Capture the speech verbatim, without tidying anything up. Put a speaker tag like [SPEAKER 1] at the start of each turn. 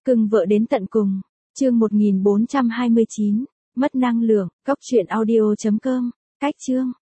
[SPEAKER 1] Cưng vợ đến tận cùng. Chương một nghìn bốn trăm hai mươi chín. Mất năng lượng. Cốc truyện audio chấm com. Cách chương.